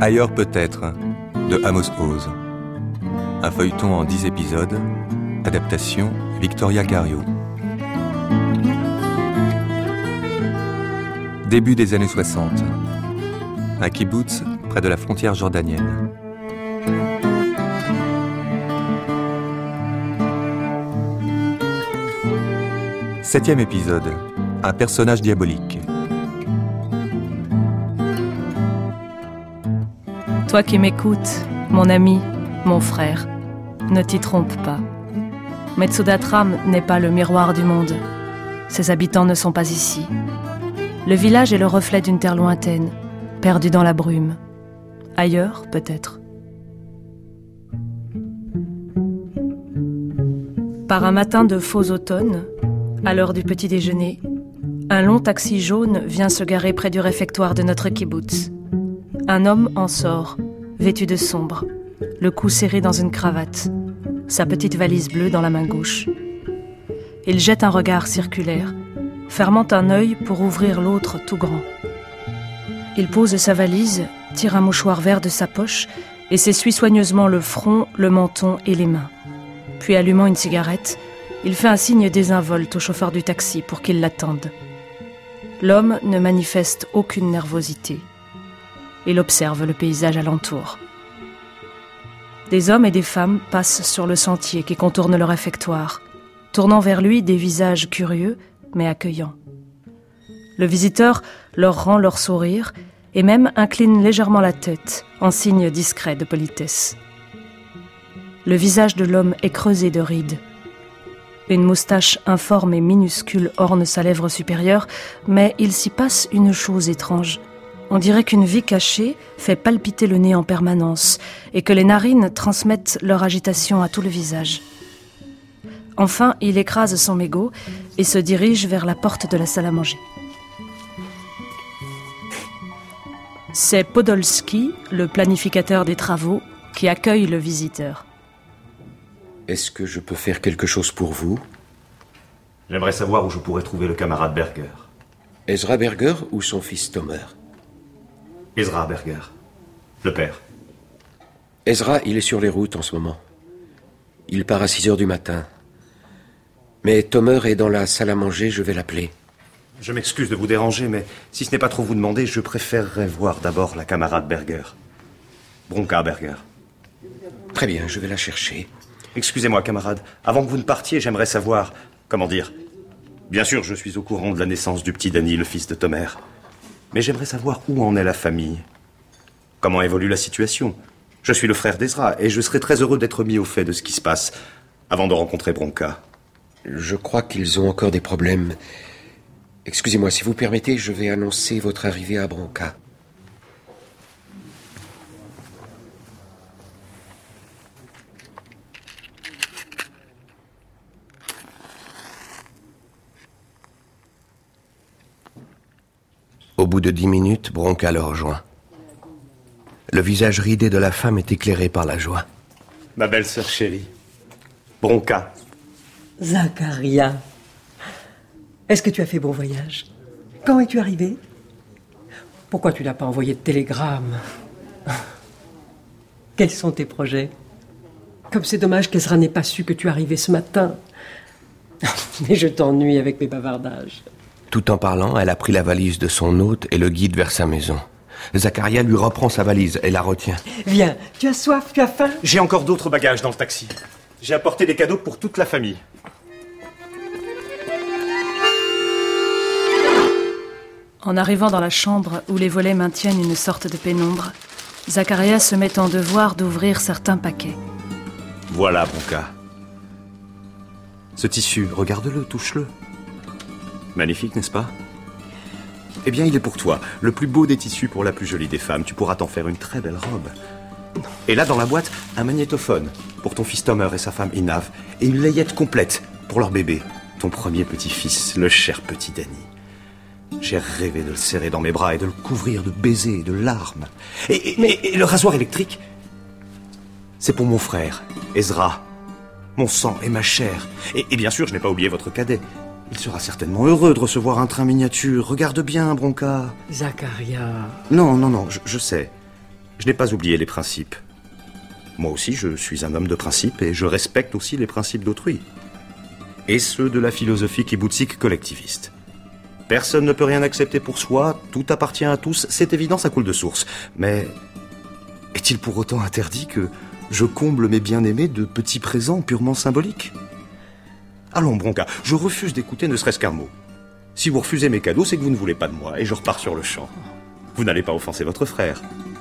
Ailleurs peut-être, de Amos Oz. Un feuilleton en 10 épisodes, adaptation Victoria Cario. Début des années 60. Un kibboutz près de la frontière jordanienne. Septième épisode. Un personnage diabolique. Toi qui m'écoutes, mon ami, mon frère, ne t'y trompe pas. Metsudatram n'est pas le miroir du monde. Ses habitants ne sont pas ici. Le village est le reflet d'une terre lointaine, perdue dans la brume. Ailleurs, peut-être. Par un matin de faux automne, à l'heure du petit déjeuner, un long taxi jaune vient se garer près du réfectoire de notre kibboutz. Un homme en sort, vêtu de sombre, le cou serré dans une cravate, sa petite valise bleue dans la main gauche. Il jette un regard circulaire, fermant un œil pour ouvrir l'autre tout grand. Il pose sa valise, tire un mouchoir vert de sa poche et s'essuie soigneusement le front, le menton et les mains. Puis allumant une cigarette, il fait un signe désinvolte au chauffeur du taxi pour qu'il l'attende. L'homme ne manifeste aucune nervosité. Il observe le paysage alentour. Des hommes et des femmes passent sur le sentier qui contourne le réfectoire, tournant vers lui des visages curieux mais accueillants. Le visiteur leur rend leur sourire et même incline légèrement la tête en signe discret de politesse. Le visage de l'homme est creusé de rides. Une moustache informe et minuscule orne sa lèvre supérieure, mais il s'y passe une chose étrange. On dirait qu'une vie cachée fait palpiter le nez en permanence et que les narines transmettent leur agitation à tout le visage. Enfin, il écrase son mégot et se dirige vers la porte de la salle à manger. C'est Podolski, le planificateur des travaux, qui accueille le visiteur. Est-ce que je peux faire quelque chose pour vous ? J'aimerais savoir où je pourrais trouver le camarade Berger. Ezra Berger ou son fils Tomer ? Ezra Berger, le père. Ezra, il est sur les routes en ce moment. Il part à 6h du matin. Mais Tomer est dans la salle à manger, je vais l'appeler. Je m'excuse de vous déranger, mais si ce n'est pas trop vous demander, je préférerais voir d'abord la camarade Berger. Bronca Berger. Très bien, je vais la chercher. Excusez-moi, camarade. Avant que vous ne partiez, j'aimerais savoir... Comment dire ? Bien sûr, je suis au courant de la naissance du petit Danny, le fils de Tomer. Mais j'aimerais savoir où en est la famille. Comment évolue la situation ? Je suis le frère d'Ezra et je serais très heureux d'être mis au fait de ce qui se passe avant de rencontrer Bronca. Je crois qu'ils ont encore des problèmes. Excusez-moi, si vous permettez, je vais annoncer votre arrivée à Bronca. Au bout de 10 minutes, Bronca le rejoint. Le visage ridé de la femme est éclairé par la joie. Ma belle-sœur chérie, Bronca. Zacharia, est-ce que tu as fait bon voyage ? Quand es-tu arrivé ? Pourquoi tu n'as pas envoyé de télégramme ? Quels sont tes projets ? Comme c'est dommage qu'Ezra n'ait pas su que tu arrivais ce matin. Mais je t'ennuie avec mes bavardages. Tout en parlant, elle a pris la valise de son hôte et le guide vers sa maison. Zacharia lui reprend sa valise et la retient. Viens, tu as soif, tu as faim ? J'ai encore d'autres bagages dans le taxi. J'ai apporté des cadeaux pour toute la famille. En arrivant dans la chambre où les volets maintiennent une sorte de pénombre, Zacharia se met en devoir d'ouvrir certains paquets. Voilà, Bronca. Ce tissu, regarde-le, touche-le. Magnifique, n'est-ce pas ? Eh bien, il est pour toi. Le plus beau des tissus pour la plus jolie des femmes. Tu pourras t'en faire une très belle robe. Et là, dans la boîte, un magnétophone pour ton fils Tomer et sa femme Inav. Et une layette complète pour leur bébé. Ton premier petit-fils, le cher petit Danny. J'ai rêvé de le serrer dans mes bras et de le couvrir de baisers et de larmes. Et le rasoir électrique, c'est pour mon frère, Ezra. Mon sang et ma chair. Et bien sûr, je n'ai pas oublié votre cadet. Il sera certainement heureux de recevoir un train miniature. Regarde bien, Bronca. Zacharia. Non, je sais. Je n'ai pas oublié les principes. Moi aussi, je suis un homme de principe et je respecte aussi les principes d'autrui. Et ceux de la philosophie kibboutzike collectiviste. Personne ne peut rien accepter pour soi, tout appartient à tous, c'est évident, ça coule de source. Mais est-il pour autant interdit que je comble mes bien-aimés de petits présents purement symboliques? Allons, Bronca, je refuse d'écouter ne serait-ce qu'un mot. Si vous refusez mes cadeaux, c'est que vous ne voulez pas de moi, et je repars sur le champ. Vous n'allez pas offenser votre frère.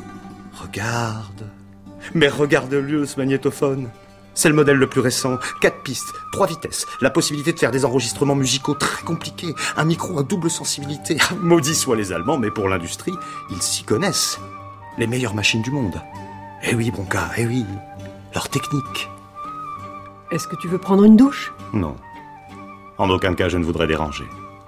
Regarde. Mais regarde-le, ce magnétophone. C'est le modèle le plus récent. 4 pistes, 3 vitesses, la possibilité de faire des enregistrements musicaux très compliqués, un micro à double sensibilité. Maudits soient les Allemands, mais pour l'industrie, ils s'y connaissent. Les meilleures machines du monde. Eh oui, Bronca, eh oui. Leur technique. Est-ce que tu veux prendre une douche? Non. En aucun cas, je ne voudrais déranger.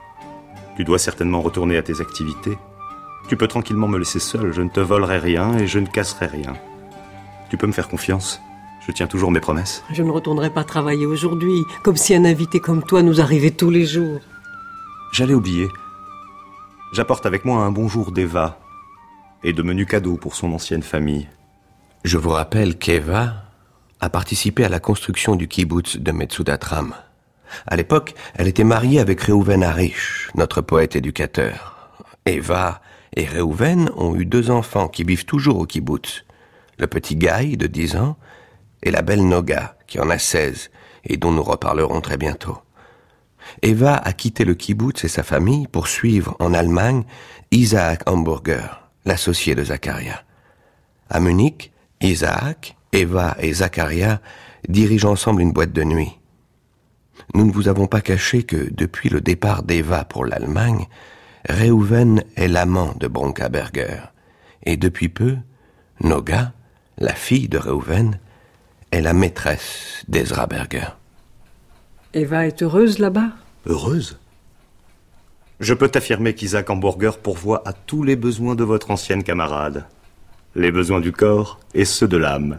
Tu dois certainement retourner à tes activités. Tu peux tranquillement me laisser seul. Je ne te volerai rien et je ne casserai rien. Tu peux me faire confiance. Je tiens toujours mes promesses. Je ne retournerai pas travailler aujourd'hui, comme si un invité comme toi nous arrivait tous les jours. J'allais oublier. J'apporte avec moi un bonjour d'Eva et de menus cadeaux pour son ancienne famille. Je vous rappelle qu'Eva a participé à la construction du kibbutz de Metzudatram. À l'époque, elle était mariée avec Reuven Harish, notre poète éducateur. Eva et Reuven ont eu 2 enfants qui vivent toujours au kibbutz. Le petit Guy, de 10 ans, et la belle Noga, qui en a 16, et dont nous reparlerons très bientôt. Eva a quitté le kibbutz et sa famille pour suivre en Allemagne Isaac Hamburger, l'associé de Zacharia. À Munich, Isaac, Eva et Zacharia dirigent ensemble une boîte de nuit. Nous ne vous avons pas caché que, depuis le départ d'Eva pour l'Allemagne, Reuven est l'amant de Bronca Berger. Et depuis peu, Noga, la fille de Reuven, est la maîtresse d'Ezra Berger. Eva est heureuse là-bas? Heureuse? Je peux t'affirmer qu'Isaac Hamburger pourvoit à tous les besoins de votre ancienne camarade. Les besoins du corps et ceux de l'âme.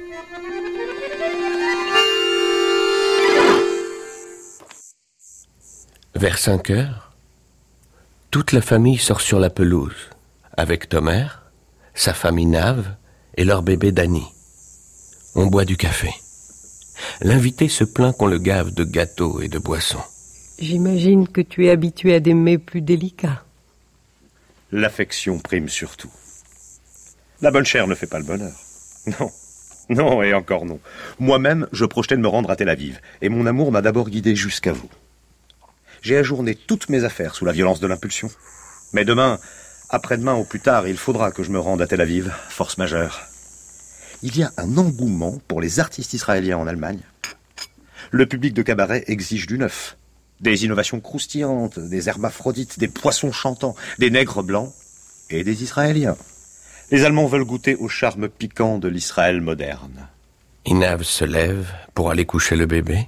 Vers 5 heures, toute la famille sort sur la pelouse, avec Tomer, sa femme Inav et leur bébé Dani. On boit du café. L'invité se plaint qu'on le gave de gâteaux et de boissons. J'imagine que tu es habitué à des mets plus délicats. L'affection prime surtout. La bonne chair ne fait pas le bonheur. Non. Non, et encore non. Moi-même, je projetais de me rendre à Tel Aviv, et mon amour m'a d'abord guidé jusqu'à vous. J'ai ajourné toutes mes affaires sous la violence de l'impulsion. Mais demain, après-demain ou plus tard, il faudra que je me rende à Tel Aviv, force majeure. Il y a un engouement pour les artistes israéliens en Allemagne. Le public de cabaret exige du neuf. Des innovations croustillantes, des hermaphrodites, des poissons chantants, des nègres blancs et des Israéliens. Les Allemands veulent goûter au charme piquant de l'Israël moderne. Inav se lève pour aller coucher le bébé.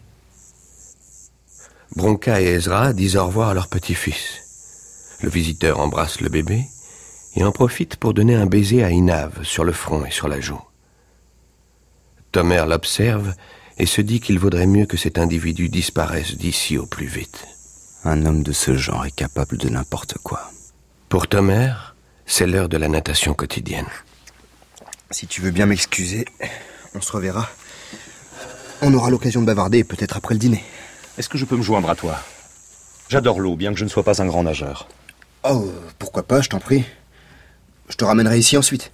Bronca et Ezra disent au revoir à leur petit-fils. Le visiteur embrasse le bébé et en profite pour donner un baiser à Inav sur le front et sur la joue. Tomer l'observe et se dit qu'il vaudrait mieux que cet individu disparaisse d'ici au plus vite. Un homme de ce genre est capable de n'importe quoi. Pour Tomer, c'est l'heure de la natation quotidienne. Si tu veux bien m'excuser, on se reverra. On aura l'occasion de bavarder, peut-être après le dîner. Est-ce que je peux me joindre à toi? J'adore l'eau, bien que je ne sois pas un grand nageur. Oh, pourquoi pas, je t'en prie. Je te ramènerai ici ensuite.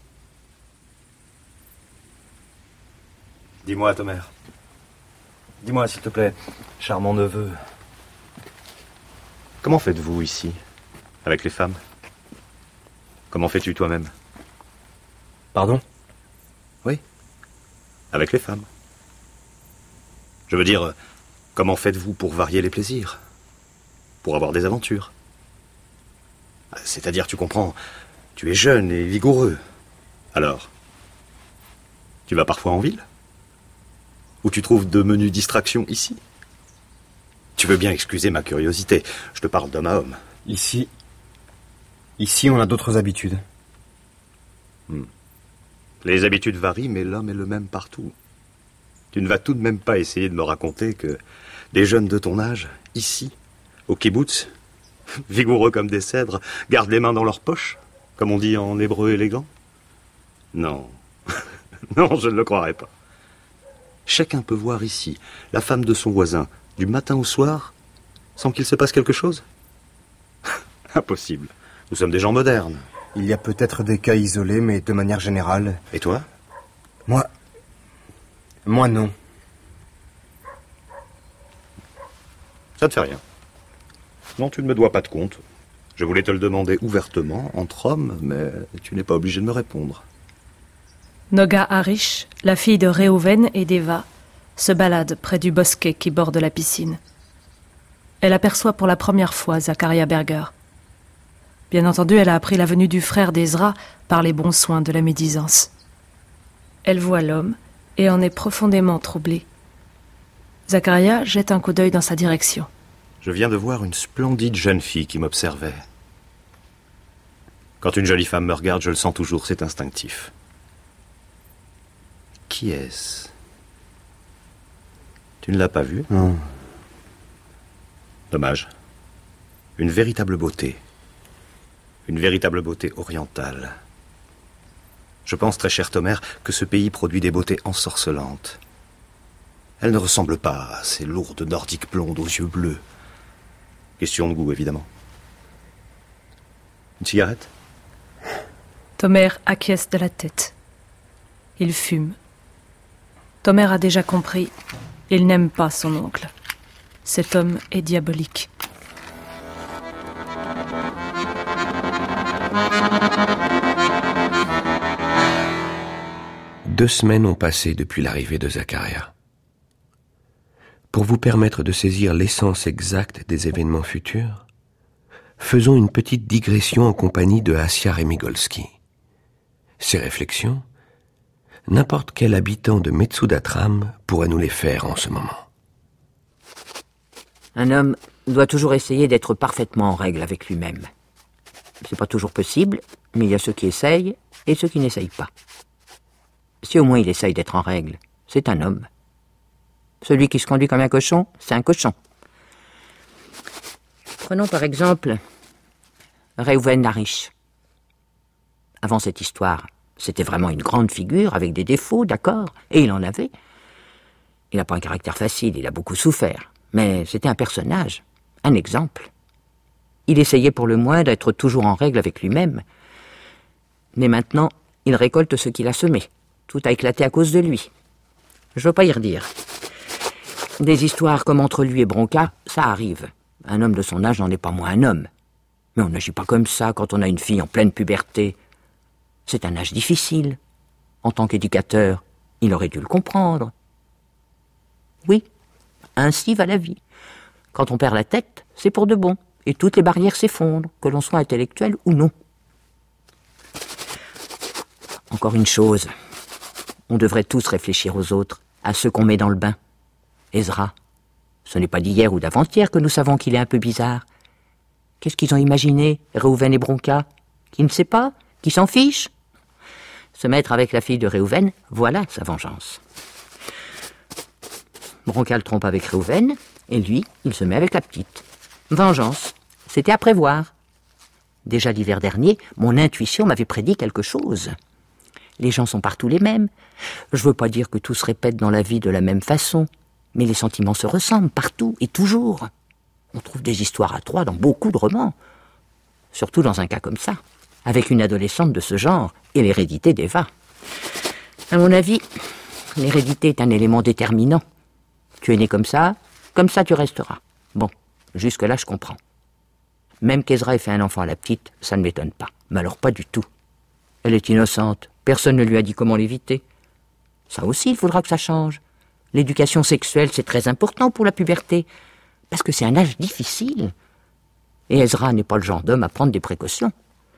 Dis-moi, Tomer. Dis-moi, s'il te plaît, charmant neveu. Comment faites-vous ici, avec les femmes? Comment fais-tu toi-même? Pardon? Oui. Avec les femmes. Je veux dire, comment faites-vous pour varier les plaisirs? Pour avoir des aventures? C'est-à-dire, tu comprends, tu es jeune et vigoureux. Alors, tu vas parfois en ville? Où tu trouves de menues distractions ici? Tu veux bien excuser ma curiosité, je te parle d'homme à homme. Ici, on a d'autres habitudes. Les habitudes varient, mais l'homme est le même partout. Tu ne vas tout de même pas essayer de me raconter que des jeunes de ton âge, ici, au kibbutz, vigoureux comme des cèdres, gardent les mains dans leurs poches, comme on dit en hébreu élégant? Non. Non, je ne le croirais pas. Chacun peut voir ici la femme de son voisin, du matin au soir, sans qu'il se passe quelque chose? Impossible. Nous sommes des gens modernes. Il y a peut-être des cas isolés, mais de manière générale... Et toi? Moi, non. Ça ne fait rien. Non, tu ne me dois pas de compte. Je voulais te le demander ouvertement, entre hommes, mais tu n'es pas obligé de me répondre. Noga Harish, la fille de Réhouven et d'Eva, se balade près du bosquet qui borde la piscine. Elle aperçoit pour la première fois Zachariah Berger. Bien entendu, elle a appris la venue du frère d'Ezra par les bons soins de la médisance. Elle voit l'homme et en est profondément troublée. Zachariah jette un coup d'œil dans sa direction. Je viens de voir une splendide jeune fille qui m'observait. Quand une jolie femme me regarde, je le sens toujours, c'est instinctif. Qui est-ce? Tu ne l'as pas vue? Non. Dommage. Une véritable beauté. Une véritable beauté orientale. Je pense, très cher Tomer, que ce pays produit des beautés ensorcelantes. Elle ne ressemble pas à ces lourdes nordiques blondes aux yeux bleus. Question de goût, évidemment. Une cigarette? Tomer acquiesce de la tête. Il fume. Tomer a déjà compris. Il n'aime pas son oncle. Cet homme est diabolique. Deux semaines ont passé depuis l'arrivée de Zachariah. Pour vous permettre de saisir l'essence exacte des événements futurs, faisons une petite digression en compagnie de Assia Remigolski. Ces réflexions, n'importe quel habitant de Metsudatram pourrait nous les faire en ce moment. Un homme doit toujours essayer d'être parfaitement en règle avec lui-même. C'est pas toujours possible, mais il y a ceux qui essayent et ceux qui n'essayent pas. Si au moins il essaye d'être en règle, c'est un homme. Celui qui se conduit comme un cochon, c'est un cochon. Prenons par exemple Réhouven Harish. Avant cette histoire, c'était vraiment une grande figure avec des défauts, d'accord, et il en avait. Il n'a pas un caractère facile, il a beaucoup souffert, mais c'était un personnage, un exemple. Il essayait pour le moins d'être toujours en règle avec lui-même. Mais maintenant, il récolte ce qu'il a semé. Tout a éclaté à cause de lui. Je veux pas y redire. Des histoires comme entre lui et Bronca, ça arrive. Un homme de son âge n'en est pas moins un homme. Mais on n'agit pas comme ça quand on a une fille en pleine puberté. C'est un âge difficile. En tant qu'éducateur, il aurait dû le comprendre. Oui, ainsi va la vie. Quand on perd la tête, c'est pour de bon. Et toutes les barrières s'effondrent, que l'on soit intellectuel ou non. Encore une chose. On devrait tous réfléchir aux autres, à ceux qu'on met dans le bain. Ezra, ce n'est pas d'hier ou d'avant-hier que nous savons qu'il est un peu bizarre. Qu'est-ce qu'ils ont imaginé, Réhouven et Bronca? Qui ne sait pas? Qui s'en fiche? Se mettre avec la fille de Réhouven, voilà sa vengeance. Bronca le trompe avec Réhouven, et lui, il se met avec la petite. Vengeance, c'était à prévoir. Déjà l'hiver dernier, mon intuition m'avait prédit quelque chose. Les gens sont partout les mêmes. Je veux pas dire que tout se répète dans la vie de la même façon, mais les sentiments se ressemblent partout et toujours. On trouve des histoires à trois dans beaucoup de romans. Surtout dans un cas comme ça, avec une adolescente de ce genre et l'hérédité d'Eva. À mon avis, l'hérédité est un élément déterminant. Tu es né comme ça tu resteras. Bon, jusque-là je comprends. Même qu'Ezra ait fait un enfant à la petite, ça ne m'étonne pas. Mais alors pas du tout. Elle est innocente, personne ne lui a dit comment l'éviter. Ça aussi, il faudra que ça change. L'éducation sexuelle, c'est très important pour la puberté, parce que c'est un âge difficile. Et Ezra n'est pas le genre d'homme à prendre des précautions.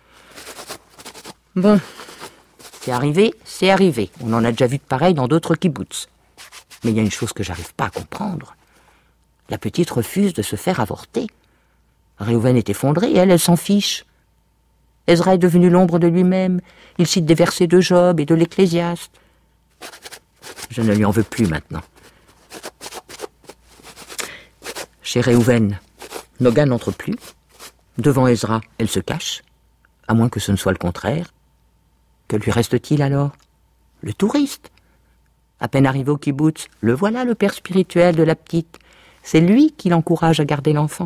Bon, c'est arrivé. On en a déjà vu de pareil dans d'autres kibboutz. Mais il y a une chose que j'arrive pas à comprendre. La petite refuse de se faire avorter. Réhouven est effondré et elle s'en fiche. Ezra est devenu l'ombre de lui-même. Il cite des versets de Job et de l'Ecclésiaste. Je ne lui en veux plus maintenant. Chez Réhouven, Noga n'entre plus. Devant Ezra, elle se cache, à moins que ce ne soit le contraire. Que lui reste-t-il alors? Le touriste. À peine arrivé au kibbutz, le voilà le père spirituel de la petite. C'est lui qui l'encourage à garder l'enfant.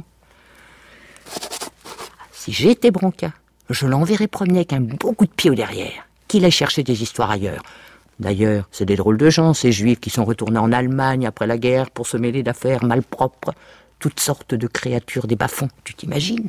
Si j'étais Bronca, je l'enverrais promener avec un beau coup de pied au derrière, qu'il aille chercher des histoires ailleurs. D'ailleurs, c'est des drôles de gens, ces juifs qui sont retournés en Allemagne après la guerre pour se mêler d'affaires malpropres. Toutes sortes de créatures des bas-fonds, tu t'imagines?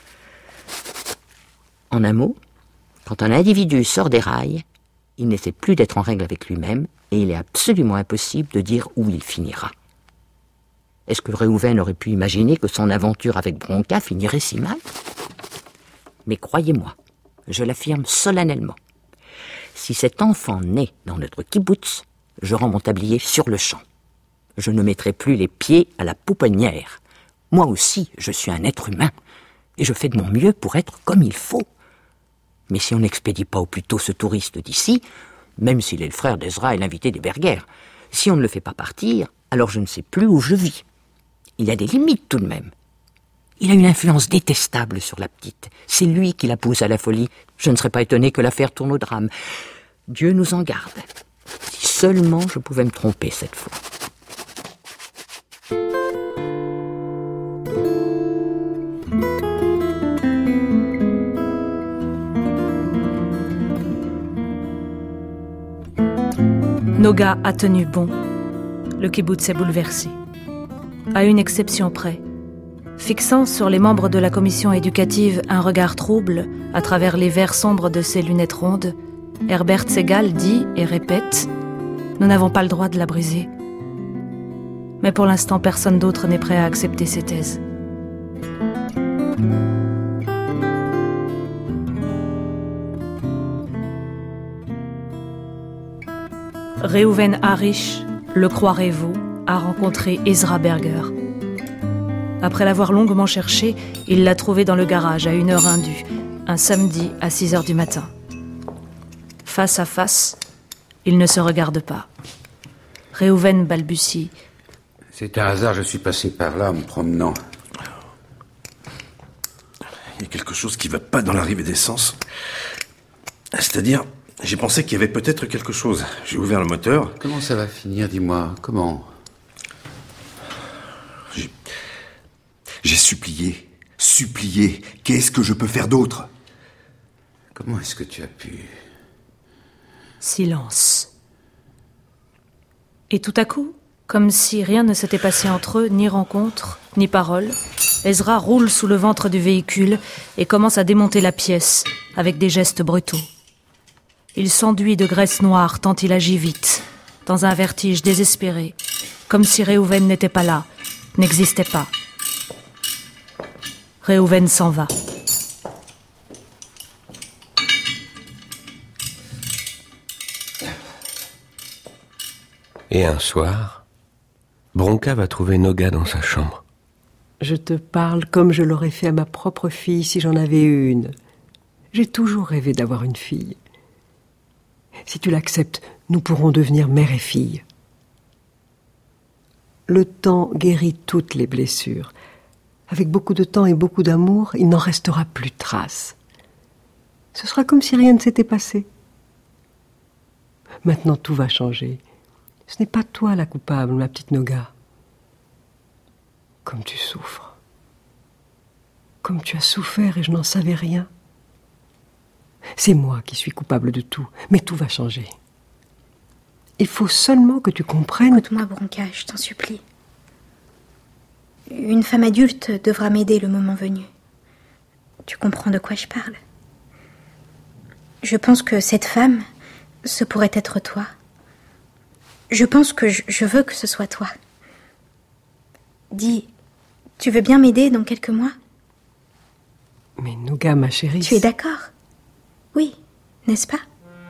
En un mot, quand un individu sort des rails, il n'essaie plus d'être en règle avec lui-même et il est absolument impossible de dire où il finira. Est-ce que Réhouven aurait pu imaginer que son aventure avec Bronca finirait si mal? Mais croyez-moi, je l'affirme solennellement, si cet enfant naît dans notre kibbutz, je rends mon tablier sur le champ. Je ne mettrai plus les pieds à la pouponnière. Moi aussi, je suis un être humain, et je fais de mon mieux pour être comme il faut. Mais si on n'expédie pas au plus tôt ce touriste d'ici, même s'il est le frère d'Ezra et l'invité des Berger, si on ne le fait pas partir, alors je ne sais plus où je vis. Il y a des limites tout de même. Il a une influence détestable sur la petite. C'est lui qui la pousse à la folie. Je ne serais pas étonné que l'affaire tourne au drame. Dieu nous en garde. Si seulement je pouvais me tromper cette fois. Noga a tenu bon. Le kibbutz est bouleversé. À une exception près. Fixant sur les membres de la commission éducative un regard trouble à travers les verres sombres de ses lunettes rondes, Herbert Segal dit et répète « Nous n'avons pas le droit de la briser ». Mais pour l'instant, personne d'autre n'est prêt à accepter ces thèses. Réhouven Harish, le croirez-vous, a rencontré Ezra Berger. Après l'avoir longuement cherché, il l'a trouvé dans le garage à 1h indue, un samedi à 6h du matin. Face à face, ils ne se regardent pas. Réhouven balbutie. C'est un hasard, je suis passé par là en me promenant. Il y a quelque chose qui va pas dans l'arrivée d'essence. C'est-à-dire, j'ai pensé qu'il y avait peut-être quelque chose. J'ai ouvert le moteur. Comment ça va finir, dis-moi? Comment? J'ai supplié. Qu'est-ce que je peux faire d'autre? Comment est-ce que tu as pu? Silence. Et tout à coup, comme si rien ne s'était passé entre eux, ni rencontre, ni parole, Ezra roule sous le ventre du véhicule et commence à démonter la pièce, avec des gestes brutaux. Il s'enduit de graisse noire tant il agit vite, dans un vertige désespéré, comme si Réhouven n'était pas là, n'existait pas. Réhouven s'en va. Et un soir, Bronca va trouver Noga dans sa chambre. Je te parle comme je l'aurais fait à ma propre fille si j'en avais une. J'ai toujours rêvé d'avoir une fille. Si tu l'acceptes, nous pourrons devenir mère et fille. Le temps guérit toutes les blessures. Avec beaucoup de temps et beaucoup d'amour, il n'en restera plus trace. Ce sera comme si rien ne s'était passé. Maintenant, tout va changer. Ce n'est pas toi la coupable, ma petite Noga. Comme tu souffres. Comme tu as souffert et je n'en savais rien. C'est moi qui suis coupable de tout, mais tout va changer. Il faut seulement que tu comprennes... Écoute-moi, Bronca, je t'en supplie. Une femme adulte devra m'aider le moment venu. Tu comprends de quoi je parle? Je pense que cette femme, ce pourrait être toi. Je pense que je veux que ce soit toi. Dis, tu veux bien m'aider dans quelques mois? Mais Noga, ma chérie... Tu es d'accord? Oui, n'est-ce pas?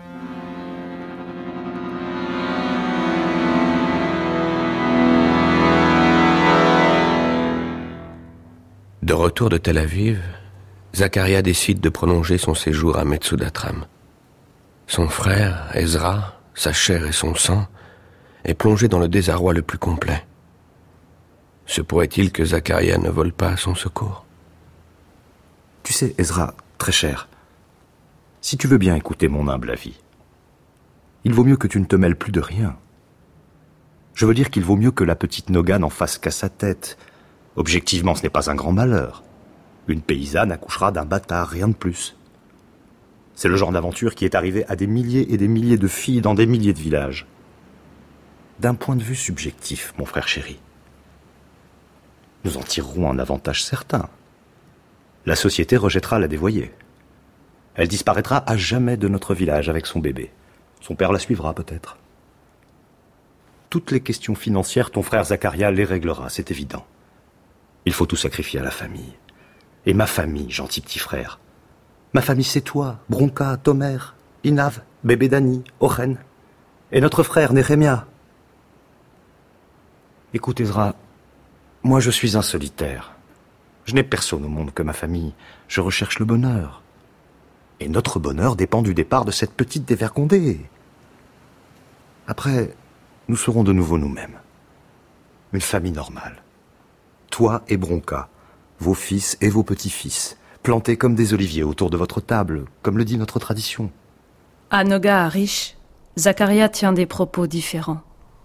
De retour de Tel Aviv, Zacharia décide de prolonger son séjour à Metsudatram. Son frère, Ezra, sa chair et son sang, est plongé dans le désarroi le plus complet. Se pourrait-il que Zacharia ne vole pas à son secours? Tu sais, Ezra, très cher, Si tu veux bien écouter mon humble avis, il vaut mieux que tu ne te mêles plus de rien. Je veux dire qu'il vaut mieux que la petite Noga n'en fasse qu'à sa tête. Objectivement, ce n'est pas un grand malheur. Une paysanne accouchera d'un bâtard, rien de plus. C'est le genre d'aventure qui est arrivé à des milliers et des milliers de filles dans des milliers de villages. D'un point de vue subjectif, mon frère chéri, nous en tirerons un avantage certain. La société rejettera la dévoyée. Elle disparaîtra à jamais de notre village avec son bébé. Son père la suivra peut-être. Toutes les questions financières, ton frère Zacharia les réglera, c'est évident. Il faut tout sacrifier à la famille. Et ma famille, gentil petit frère. Ma famille, c'est toi, Bronca, Tomer, Inav, bébé Dani, Oren. Et notre frère, Nehemia. Écoute, Ezra, moi je suis un solitaire. Je n'ai personne au monde que ma famille. Je recherche le bonheur. Et notre bonheur dépend du départ de cette petite dévergondée. Après, nous serons de nouveau nous-mêmes. Une famille normale. Toi et Bronca, vos fils et vos petits-fils, plantés comme des oliviers autour de votre table, comme le dit notre tradition. À Noga Harish, Zacharia tient des propos différents.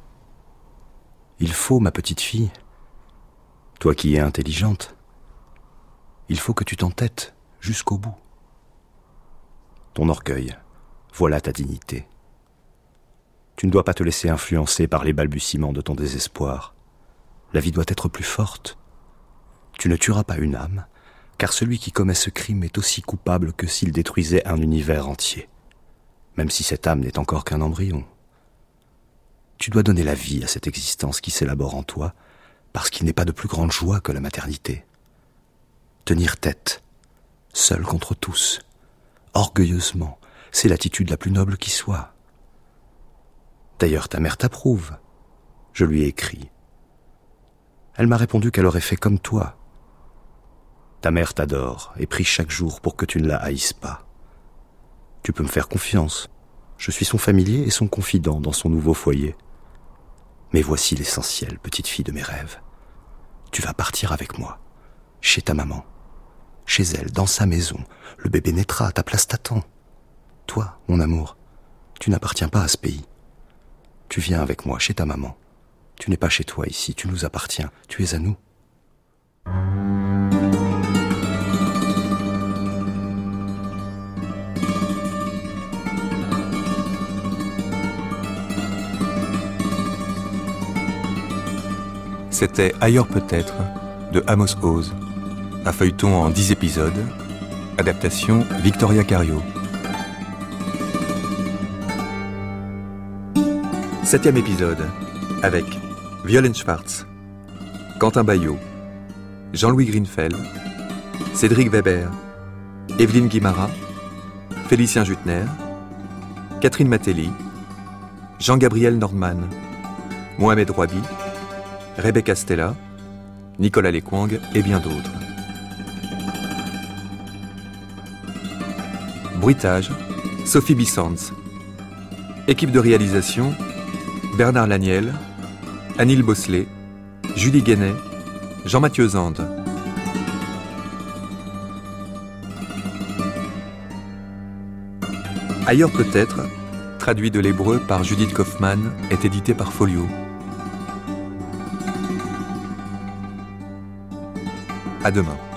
Il faut, ma petite fille, toi qui es intelligente, il faut que tu t'entêtes jusqu'au bout. Ton orgueil, voilà ta dignité. Tu ne dois pas te laisser influencer par les balbutiements de ton désespoir. La vie doit être plus forte. Tu ne tueras pas une âme, car celui qui commet ce crime est aussi coupable que s'il détruisait un univers entier, même si cette âme n'est encore qu'un embryon. Tu dois donner la vie à cette existence qui s'élabore en toi, parce qu'il n'est pas de plus grande joie que la maternité. Tenir tête, seul contre tous, orgueilleusement, c'est l'attitude la plus noble qui soit. D'ailleurs, ta mère t'approuve. Je lui ai écrit. Elle m'a répondu qu'elle aurait fait comme toi. Ta mère t'adore et prie chaque jour pour que tu ne la haïsses pas. Tu peux me faire confiance. Je suis son familier et son confident dans son nouveau foyer. Mais voici l'essentiel, petite fille de mes rêves. Tu vas partir avec moi, chez ta maman. Chez elle, dans sa maison. Le bébé naîtra, ta place t'attend. Toi, mon amour, tu n'appartiens pas à ce pays. Tu viens avec moi, chez ta maman. Tu n'es pas chez toi ici, tu nous appartiens. Tu es à nous. C'était Ailleurs peut-être de Amos Oz, un feuilleton en 10 épisodes, adaptation Victoria Cario. 7e épisode, avec Violaine Schwartz, Quentin Baillot, Jean-Louis Greenfeld, Cédric Weber, Evelyne Guimara, Félicien Jutner, Catherine Matelli, Jean-Gabriel Nordman, Mohamed Rouabi, Rebecca Stella, Nicolas Lekwang et bien d'autres. Bruitage, Sophie Bissans. Équipe de réalisation, Bernard Laniel, Anil Bosselet, Julie Guénet, Jean-Mathieu Zande. Ailleurs peut-être, traduit de l'hébreu par Judith Kaufmann, est édité par Folio. À demain.